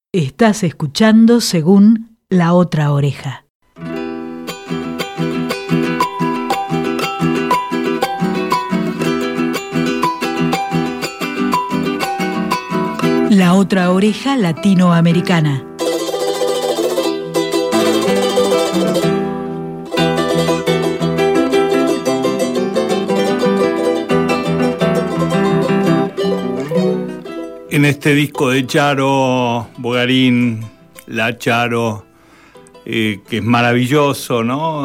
Estás escuchando Según La Otra Oreja. La Otra Oreja Latinoamericana. En este disco de Charo Bogarín, la Charo, que es maravilloso, ¿no?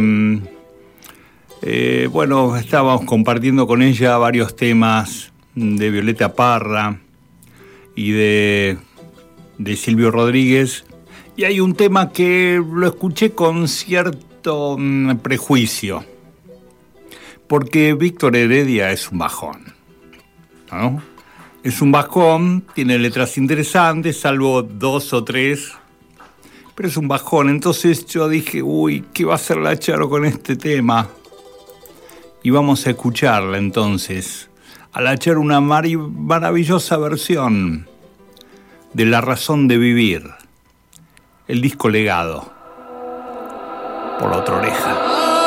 Bueno, estábamos compartiendo con ella varios temas de Violeta Parra y de Silvio Rodríguez, y hay un tema que lo escuché con cierto prejuicio, porque Víctor Heredia es un bajón, ¿no? Es un bajón, tiene letras interesantes, salvo 2 o 3, pero es un bajón. Entonces yo dije, ¿qué va a hacer la Charo con este tema? Y vamos a escucharla entonces. A la Charo una maravillosa versión de La Razón de Vivir, el disco Legado, por La Otra Oreja.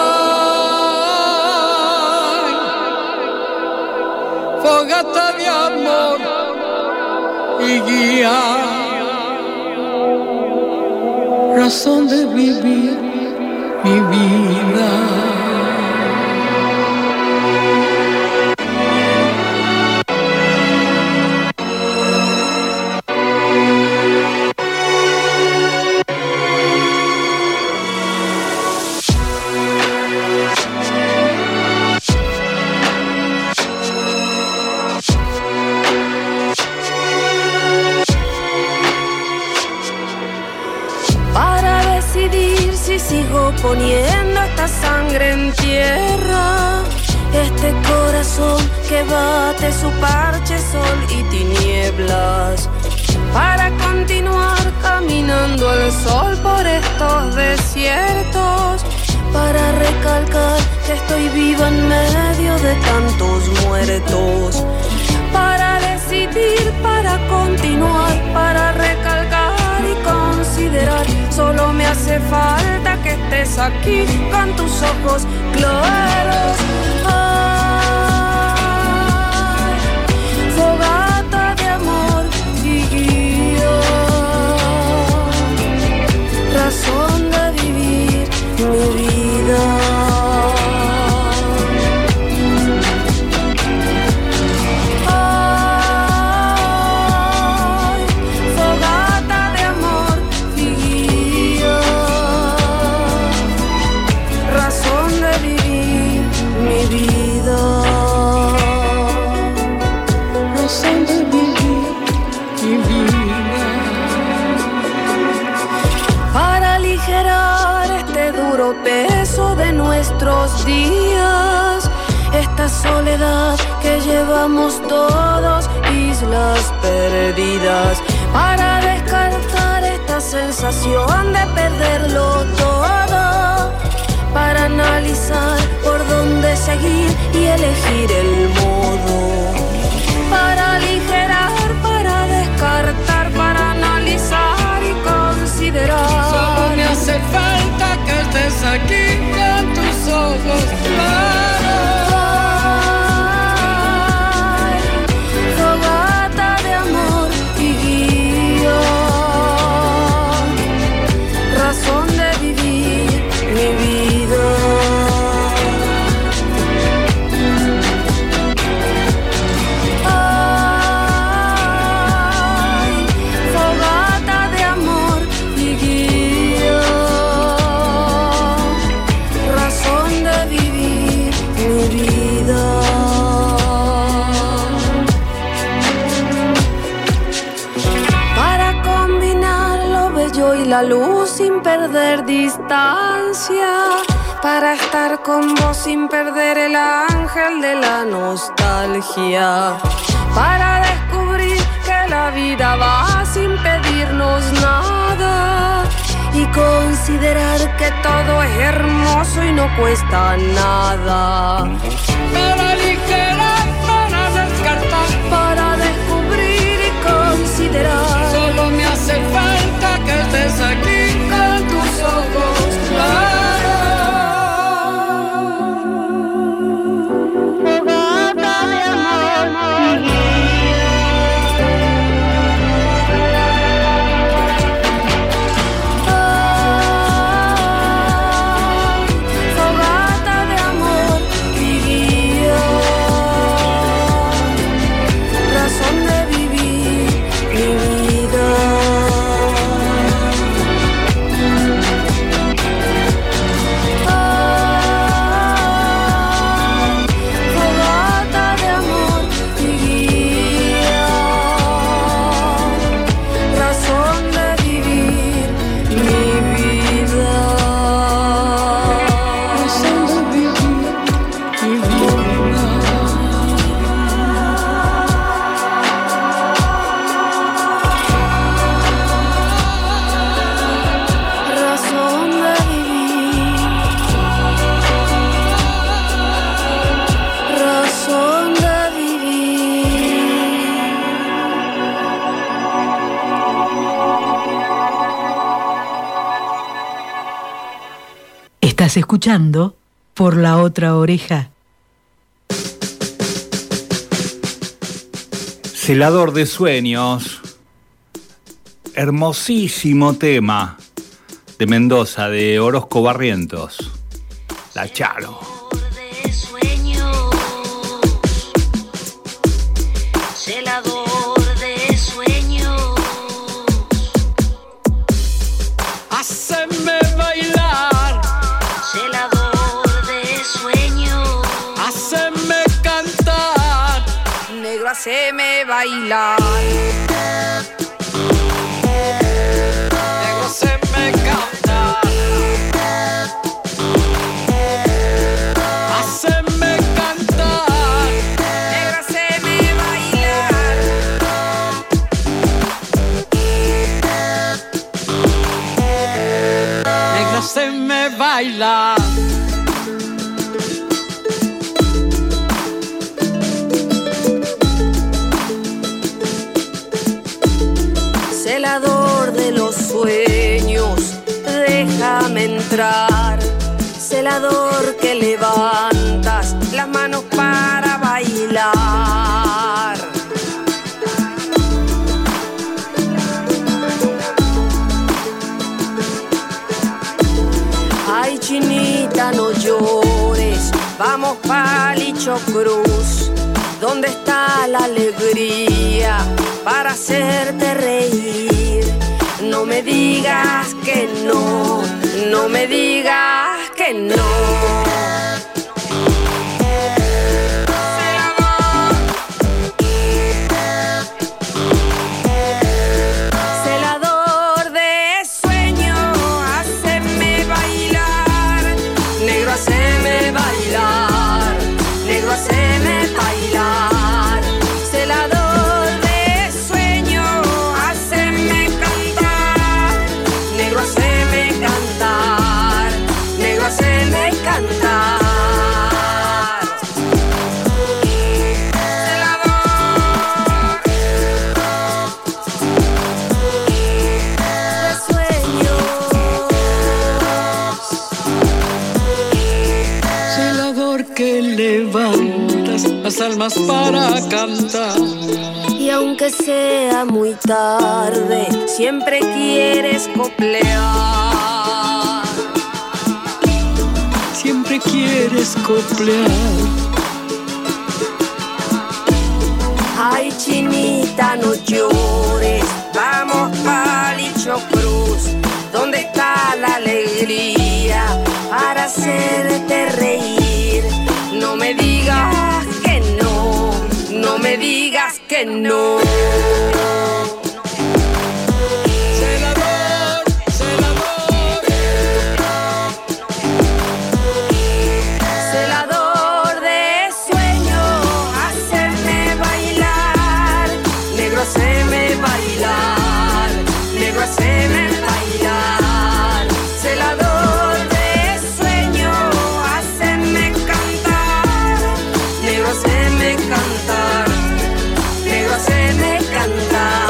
Fogata de amor y guía, razón de vivir mi vida. Sigo poniendo esta sangre en tierra, este corazón que bate su parche, sol y tinieblas, para continuar caminando al sol por estos desiertos, para recalcar que estoy viva en medio de tantos muertos, para decidir, para continuar, para recalcar y considerar. Solo me hace falta que estés aquí con tus ojos claros. Ay, fogata de amor y guía, razón de vivir mi vida. Peso de nuestros días, esta soledad que llevamos todos, islas perdidas, para descartar esta sensación de perderlo todo, para analizar por dónde seguir y elegir el modo, para aligerar, para descartar, para analizar y considerar. Solo me hace falta que estés aquí con tus ojos claros. Ay, fogata de amor y guía, razón de vivir mi vida. Ay, fogata de amor y guía, razón de vivir mi vida. Para combinar lo bello y la luz sin perder distancia, para estar con vos sin perder el ángel de la nostalgia, para descubrir que la vida va sin pedirnos nada y considerar que todo es hermoso y no cuesta nada, Para aligerar, para descartar, para descubrir y considerar. solo me hace Estás escuchando Por la Otra Oreja. Celador de sueños, hermosísimo tema de Mendoza, de Orozco Barrientos, La Charo. Celador de sueños, Haceme bailar, celador de sueños, haceme cantar, Negro, haceme bailar. negro, haceme cantar, haceme cantar, Negro, haceme bailar. negro, haceme bailar. Celador de los sueños, déjame entrar. Celador que levantas las manos para bailar. Ay, chinita, no llores, vamos pa' Licho Cruz. ¿Dónde está la alegría para hacerte reír? No me digas que no, no me digas que no. Celador de sueño, haceme bailar. Negro, haceme bailar. Negro, haceme bailar. Celador de sueño, haceme cantar. Negro, haceme cantar. Negro, haceme cantar. Celador que levantas las almas para cantar. Y aunque sea muy tarde, siempre quieres coplear. Siempre quieres coplear. Ay, chinita, no llores, vamos pa' Licho Cruz. ¿Dónde está la alegría para hacerte reír? No me digas que no, no me digas que no. Celador, celador, Celador de sueño, haceme bailar. Negro, haceme bailar. Negro, haceme bailar. Celador de sueño, haceme cantar. Negro, haceme cantar. Negro, haceme cantar.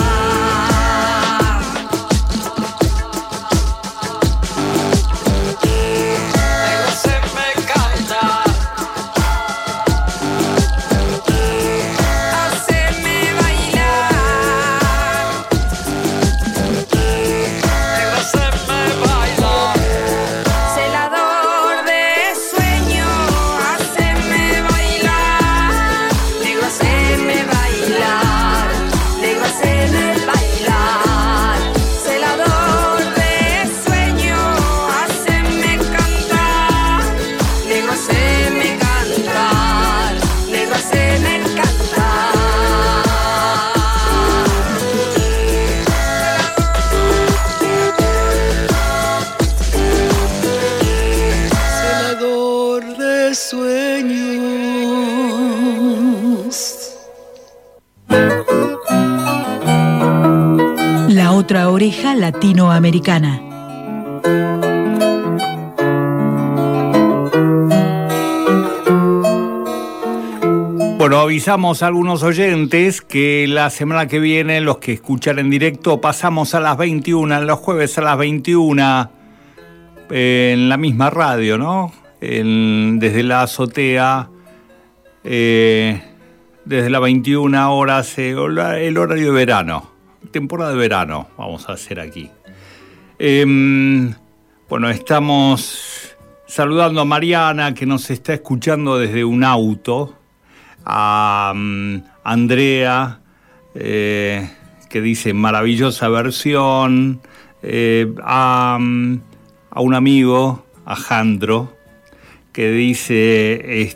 negro, haceme cantar. Haceme bailar. Negro, haceme bailar. Celador de sueño, haceme bailar. Negro, haceme bailar. Negro, haceme bailar. Celador de sueño, haceme cantar. Negro, haceme cantar. Negro, haceme cantar. Celador de sueños. La Otra Oreja Latinoamericana. Bueno, avisamos a algunos oyentes que la semana que viene, los que escuchan en directo, pasamos a las 21, los jueves a las 21, en la misma radio, ¿no? Desde la azotea, desde las 21 horas, el horario de verano, temporada de verano, vamos a hacer aquí. Bueno, estamos saludando a Mariana, que nos está escuchando desde un auto, a Andrea, que dice maravillosa versión, a un amigo, a Jandro, que dice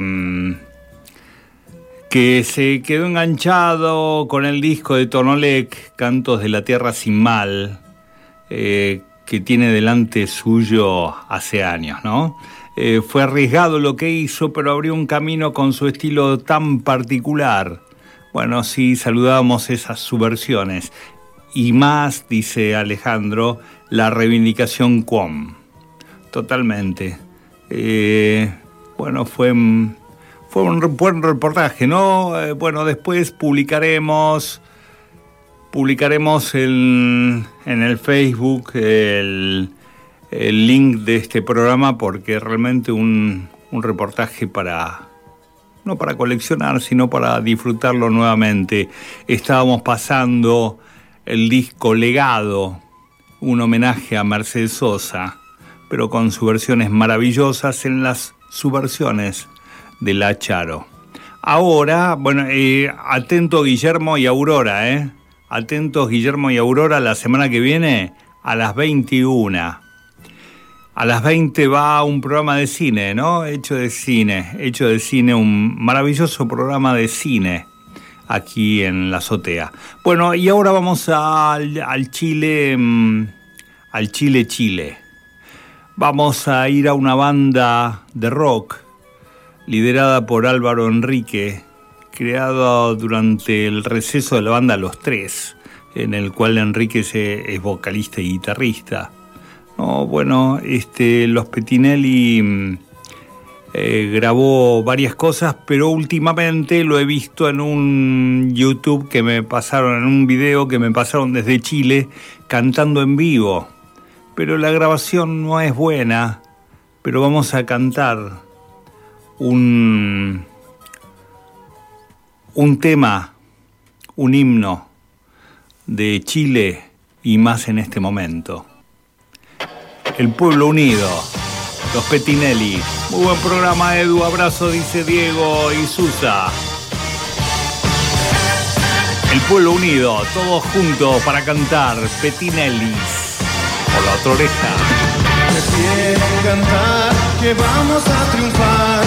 que se quedó enganchado con el disco de Tonolec, Cantos de la Tierra Sin Mal, que tiene delante suyo hace años, ¿no? Fue arriesgado lo que hizo, pero abrió un camino con su estilo tan particular. Bueno, sí, saludamos esas subversiones. Y más, dice Alejandro, la reivindicación QOM. Totalmente. Bueno, fue un buen reportaje, ¿no? Bueno, después publicaremos en el Facebook el link de este programa, porque realmente un reportaje no para coleccionar, sino para disfrutarlo nuevamente. Estábamos pasando el disco Legado, un homenaje a Mercedes Sosa, pero con subversiones maravillosas en las subversiones de La Charo. Ahora, bueno, atento Guillermo y Aurora, Atentos Guillermo y Aurora, la semana que viene a las 21. A las 20 va un programa de cine, ¿no? Hecho de cine, un maravilloso programa de cine aquí en la azotea. Bueno, y ahora vamos al Chile. Vamos a ir a una banda de rock liderada por Álvaro Enrique, creado durante el receso de la banda Los Tres, en el cual Enrique es vocalista y guitarrista. No, bueno, Los Pettinelli grabó varias cosas, pero últimamente lo he visto en un YouTube que me pasaron, en un video que me pasaron desde Chile, cantando en vivo. Pero la grabación no es buena, pero vamos a cantar un tema, un himno de Chile y más en este momento. El Pueblo Unido, Los Pettinelli. Muy buen programa, Edu, abrazo, dice Diego y Susa. El Pueblo Unido, todos juntos para cantar Pettinelli. Por la otra oreja. Prefiero cantar que vamos a triunfar.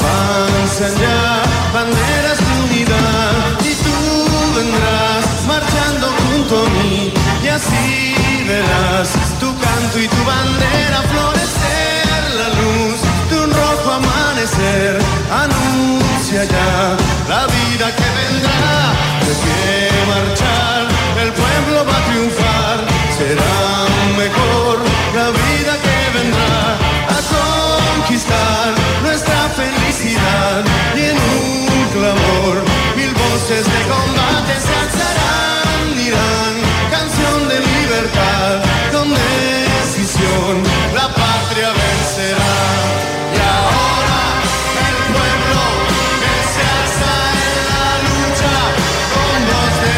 Avanzan ya banderas de unidad y tú vendrás marchando junto a mí y así verás tu canto y tu bandera florecer. La luz de un rojo amanecer anuncia ya la vida que vendrá. De pie marchar, el pueblo va a triunfar. Será mejor la vida que vendrá a conquistar nuestra felicidad. Y en un clamor, 1000 voces de combate se alzarán, dirán canción de libertad. Con decisión la patria vencerá. Y ahora el pueblo que se alza en la lucha, con voz de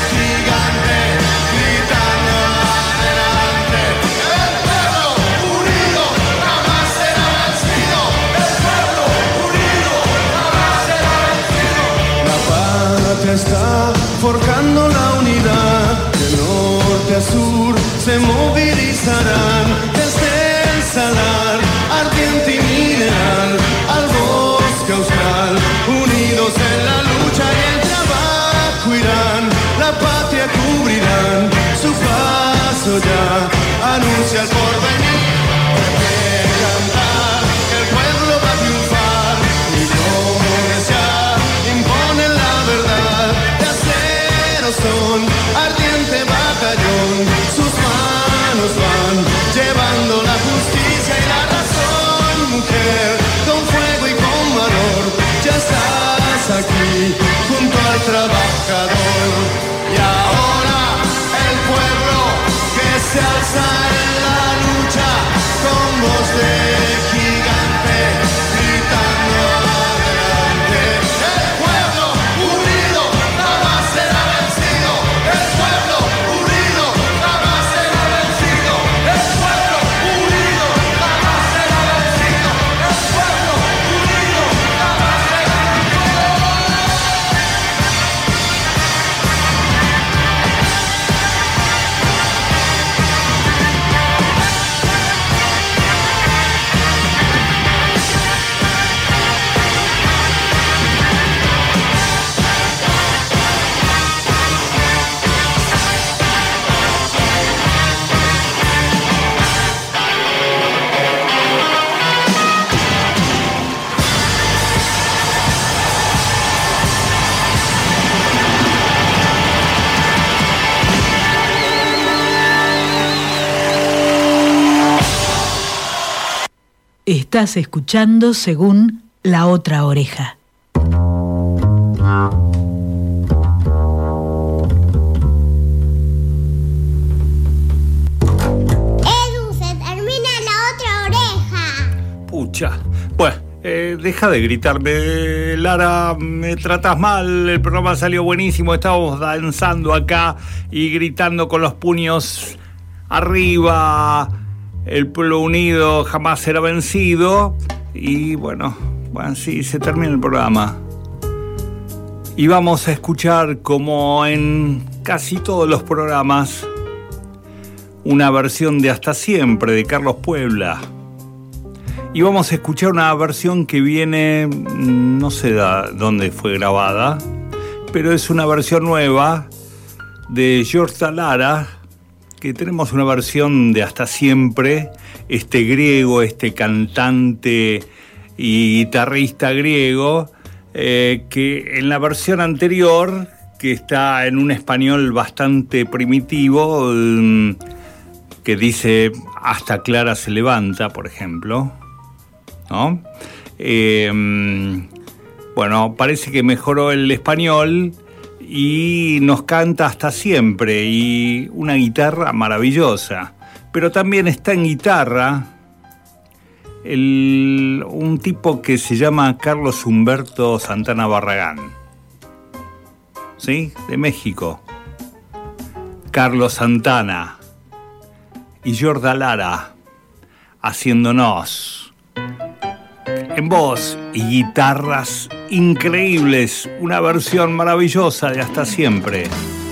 gigante, gritando adelante. El pueblo unido jamás será vencido. El pueblo unido jamás será vencido. La patria está forjando la unidad. De norte a sur se movilizarán desde el salar ardiente y mineral al bosque austral. Unidos en la lucha y el trabajo irán, la patria cubrirán. Su paso ya anuncia el porvenir. De cantar, el pueblo va a triunfar. Millones ya imponen la verdad. De acero son ardiente batallón. Sus manos van llevando la justicia y la razón. Mujer, con fuego y con valor, ya estás aquí junto al trabajador. Y ahora el pueblo que se alza en la lucha, con Estás escuchando según La Otra Oreja. Edu, se termina La Otra Oreja. Pucha. Bueno, deja de gritarme, Lara, me tratas mal, el programa salió buenísimo, estábamos danzando acá y gritando con los puños arriba, el pueblo unido jamás será vencido, y bueno, sí, se termina el programa. Y vamos a escuchar, como en casi todos los programas, una versión de Hasta Siempre, de Carlos Puebla. Y vamos a escuchar una versión que viene, no sé dónde fue grabada, pero es una versión nueva de George Dallara, que tenemos una versión de Hasta Siempre, este griego, este cantante y guitarrista griego, que en la versión anterior, que está en un español bastante primitivo, que dice Hasta Clara se levanta, por ejemplo, ¿no? Bueno, parece que mejoró el español y nos canta Hasta Siempre, y una guitarra maravillosa. Pero también está en guitarra un tipo que se llama Carlos Humberto Santana Barragán, ¿sí? De México. Carlos Santana y George Dallara haciéndonos en voz y guitarras increíbles, una versión maravillosa de Hasta Siempre.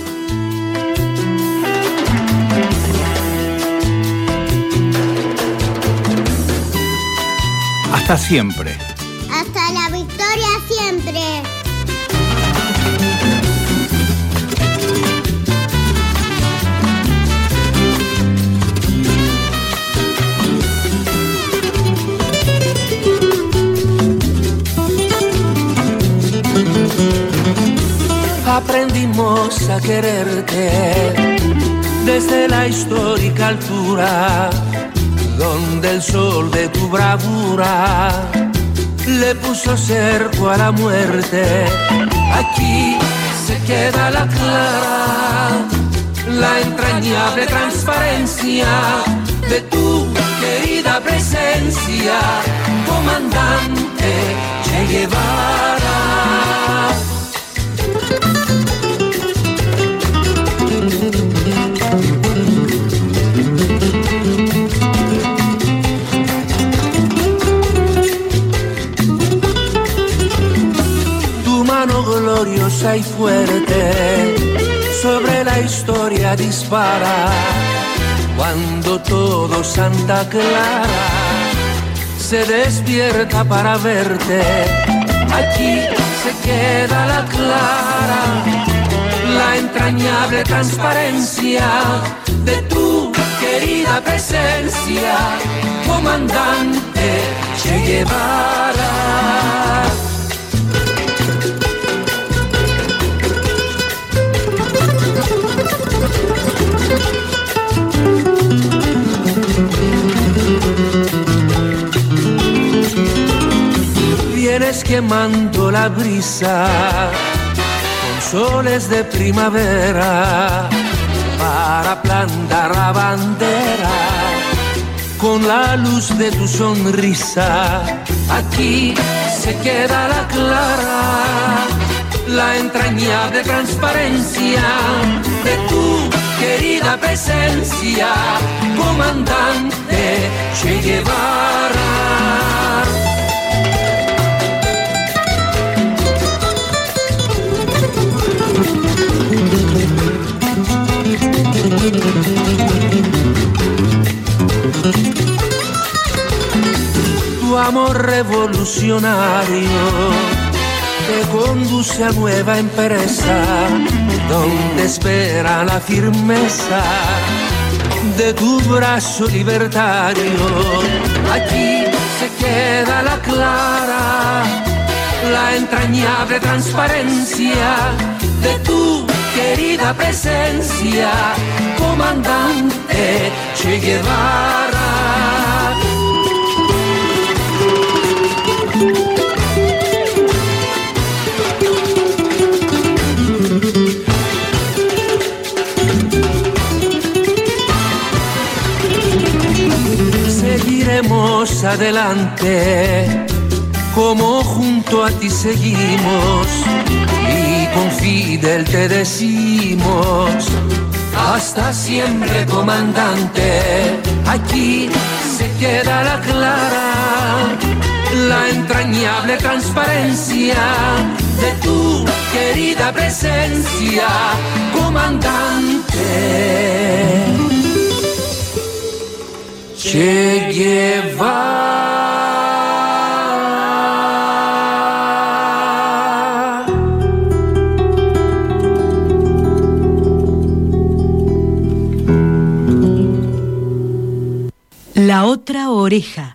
Hasta siempre. Hasta la victoria siempre. Aprendimos a quererte desde la histórica altura, donde el sol de tu bravura le puso cerco a la muerte. Aquí se queda la clara, la entrañable transparencia de tu querida presencia, comandante Che Guevara. Tu mano gloriosa y fuerte sobre la historia dispara, cuando todo Santa Clara se despierta para verte. Aquí se queda la clara, la entrañable transparencia de tu querida presencia, comandante Che Guevara. Vienes quemando la brisa con soles de primavera para plantar la bandera con la luz de tu sonrisa. Aquí se queda la clara, la entrañable transparencia de tu querida presencia, comandante Che Guevara. Tu amor revolucionario te conduce a nueva empresa, donde espera la firmeza de tu brazo libertario. Aquí se queda la clara, la entrañable transparencia de tu querida presencia, comandante Che Guevara. adelante, como junto a ti seguimos y con Fidel te decimos, hasta siempre comandante. Aquí se queda la clara, la entrañable transparencia de tu querida presencia, comandante. Che Guevara. La otra oreja.